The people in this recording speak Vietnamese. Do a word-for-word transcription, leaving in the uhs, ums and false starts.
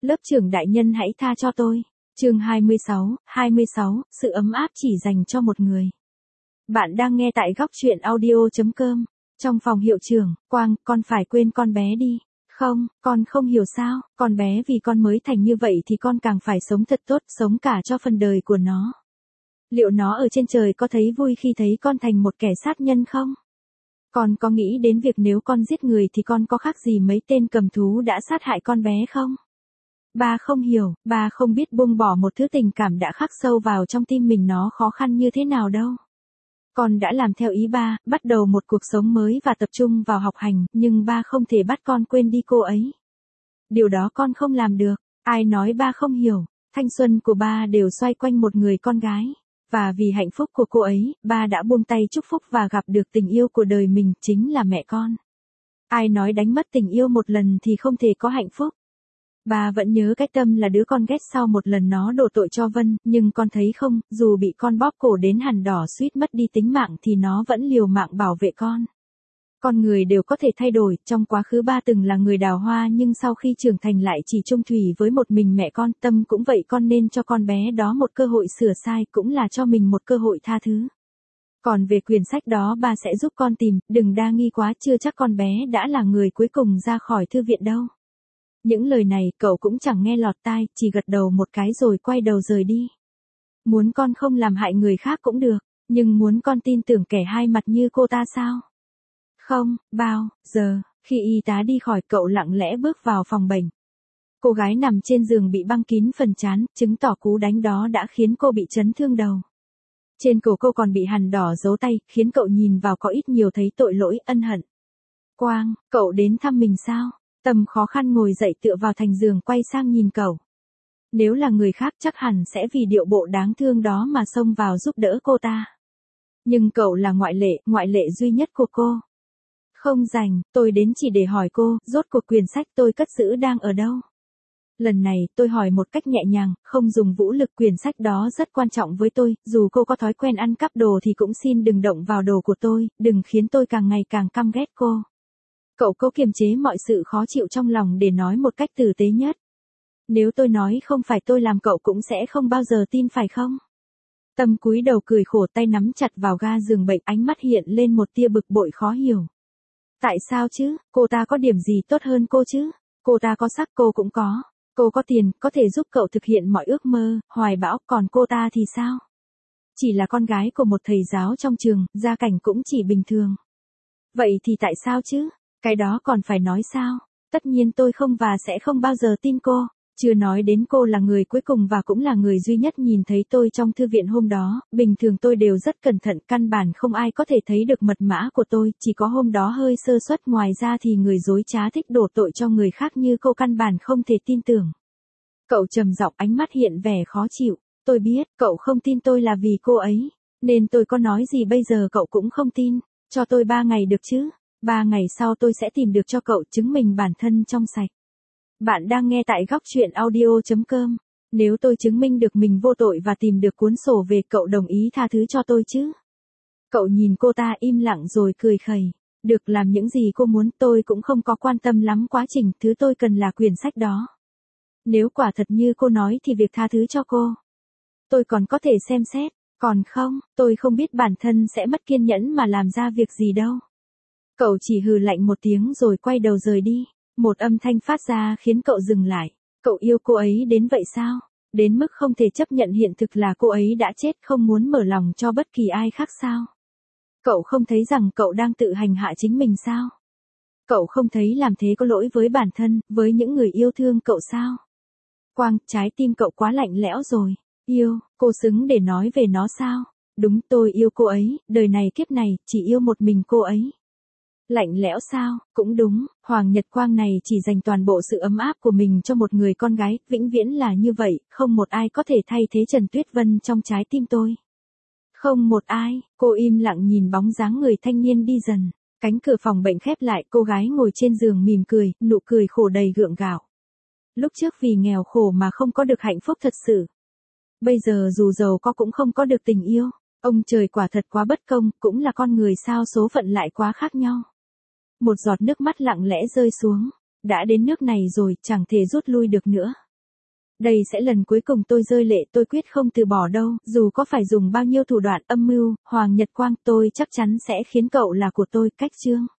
Lớp trưởng đại nhân hãy tha cho tôi. Chương hai mươi sáu, hai mươi sáu, sự ấm áp chỉ dành cho một người. Bạn đang nghe tại góc truyện audio chấm com. Trong phòng hiệu trưởng, Quang, con phải quên con bé đi. Không, con không hiểu sao, con bé vì con mới thành như vậy thì con càng phải sống thật tốt, sống cả cho phần đời của nó. Liệu nó ở trên trời có thấy vui khi thấy con thành một kẻ sát nhân không? Con có nghĩ đến việc nếu con giết người thì con có khác gì mấy tên cầm thú đã sát hại con bé không? Ba không hiểu, ba không biết buông bỏ một thứ tình cảm đã khắc sâu vào trong tim mình nó khó khăn như thế nào đâu. Con đã làm theo ý ba, bắt đầu một cuộc sống mới và tập trung vào học hành, nhưng ba không thể bắt con quên đi cô ấy. Điều đó con không làm được. Ai nói ba không hiểu, thanh xuân của ba đều xoay quanh một người con gái. Và vì hạnh phúc của cô ấy, ba đã buông tay chúc phúc và gặp được tình yêu của đời mình, chính là mẹ con. Ai nói đánh mất tình yêu một lần thì không thể có hạnh phúc. Ba vẫn nhớ cái Tâm là đứa con ghét sau một lần nó đổ tội cho Vân, nhưng con thấy không, dù bị con bóp cổ đến hằn đỏ suýt mất đi tính mạng thì nó vẫn liều mạng bảo vệ con. Con người đều có thể thay đổi, trong quá khứ ba từng là người đào hoa nhưng sau khi trưởng thành lại chỉ chung thủy với một mình mẹ con. Tâm cũng vậy, con nên cho con bé đó một cơ hội sửa sai, cũng là cho mình một cơ hội tha thứ. Còn về quyển sách đó ba sẽ giúp con tìm, đừng đa nghi quá, chưa chắc con bé đã là người cuối cùng ra khỏi thư viện đâu. Những lời này cậu cũng chẳng nghe lọt tai, chỉ gật đầu một cái rồi quay đầu rời đi. Muốn con không làm hại người khác cũng được, nhưng muốn con tin tưởng kẻ hai mặt như cô ta sao? Không, bao giờ. Khi y tá đi khỏi, cậu lặng lẽ bước vào phòng bệnh. Cô gái nằm trên giường bị băng kín phần trán, chứng tỏ cú đánh đó đã khiến cô bị chấn thương đầu. Trên cổ cô còn bị hằn đỏ dấu tay, khiến cậu nhìn vào có ít nhiều thấy tội lỗi, ân hận. Quang, cậu đến thăm mình sao? Tâm khó khăn ngồi dậy tựa vào thành giường, quay sang nhìn cậu. Nếu là người khác chắc hẳn sẽ vì điệu bộ đáng thương đó mà xông vào giúp đỡ cô ta. Nhưng cậu là ngoại lệ, ngoại lệ duy nhất của cô. Không rảnh, tôi đến chỉ để hỏi cô, rốt cuộc quyển sách tôi cất giữ đang ở đâu? Lần này, tôi hỏi một cách nhẹ nhàng, không dùng vũ lực, quyển sách đó rất quan trọng với tôi, dù cô có thói quen ăn cắp đồ thì cũng xin đừng động vào đồ của tôi, đừng khiến tôi càng ngày càng căm ghét cô. Cậu cố kiềm chế mọi sự khó chịu trong lòng để nói một cách tử tế nhất. Nếu tôi nói không phải tôi làm cậu cũng sẽ không bao giờ tin phải không? Tâm cúi đầu cười khổ, tay nắm chặt vào ga giường bệnh, ánh mắt hiện lên một tia bực bội khó hiểu. Tại sao chứ, cô ta có điểm gì tốt hơn cô chứ? Cô ta có sắc, cô cũng có. Cô có tiền, có thể giúp cậu thực hiện mọi ước mơ, hoài bão, còn cô ta thì sao? Chỉ là con gái của một thầy giáo trong trường, gia cảnh cũng chỉ bình thường. Vậy thì tại sao chứ? Cái đó còn phải nói sao? Tất nhiên tôi không và sẽ không bao giờ tin cô. Chưa nói đến cô là người cuối cùng và cũng là người duy nhất nhìn thấy tôi trong thư viện hôm đó, bình thường tôi đều rất cẩn thận, căn bản không ai có thể thấy được mật mã của tôi, chỉ có hôm đó hơi sơ suất, ngoài ra thì người dối trá thích đổ tội cho người khác như cô căn bản không thể tin tưởng. Cậu trầm giọng, ánh mắt hiện vẻ khó chịu, tôi biết, cậu không tin tôi là vì cô ấy, nên tôi có nói gì bây giờ cậu cũng không tin, cho tôi ba ngày được chứ, ba ngày sau tôi sẽ tìm được cho cậu, chứng minh bản thân trong sạch. Bạn đang nghe tại góc truyện audio chấm com. Nếu tôi chứng minh được mình vô tội và tìm được cuốn sổ về, cậu đồng ý tha thứ cho tôi chứ? Cậu nhìn cô ta im lặng rồi cười khẩy. Được, làm những gì cô muốn, tôi cũng không có quan tâm lắm quá trình, thứ tôi cần là quyển sách đó. Nếu quả thật như cô nói thì việc tha thứ cho cô, tôi còn có thể xem xét, còn không, tôi không biết bản thân sẽ mất kiên nhẫn mà làm ra việc gì đâu. Cậu chỉ hừ lạnh một tiếng rồi quay đầu rời đi. Một âm thanh phát ra khiến cậu dừng lại. Cậu yêu cô ấy đến vậy sao? Đến mức không thể chấp nhận hiện thực là cô ấy đã chết, không muốn mở lòng cho bất kỳ ai khác sao? Cậu không thấy rằng cậu đang tự hành hạ chính mình sao? Cậu không thấy làm thế có lỗi với bản thân, với những người yêu thương cậu sao? Quang, trái tim cậu quá lạnh lẽo rồi. Yêu, cô xứng để nói về nó sao? Đúng, tôi yêu cô ấy, đời này kiếp này, chỉ yêu một mình cô ấy. Lạnh lẽo sao? Cũng đúng, Hoàng Nhật Quang này chỉ dành toàn bộ sự ấm áp của mình cho một người con gái, vĩnh viễn là như vậy, không một ai có thể thay thế Trần Tuyết Vân trong trái tim tôi. Không một ai. Cô im lặng nhìn bóng dáng người thanh niên đi dần. Cánh cửa phòng bệnh khép lại, cô gái ngồi trên giường mỉm cười, nụ cười khổ đầy gượng gạo. Lúc trước vì nghèo khổ mà không có được hạnh phúc thật sự. Bây giờ dù giàu có cũng không có được tình yêu. Ông trời quả thật quá bất công, cũng là con người sao số phận lại quá khác nhau. Một giọt nước mắt lặng lẽ rơi xuống. Đã đến nước này rồi, chẳng thể rút lui được nữa. Đây sẽ lần cuối cùng tôi rơi lệ, tôi quyết không từ bỏ đâu, dù có phải dùng bao nhiêu thủ đoạn âm mưu, Hoàng Nhật Quang, tôi chắc chắn sẽ khiến cậu là của tôi, Cách Trương.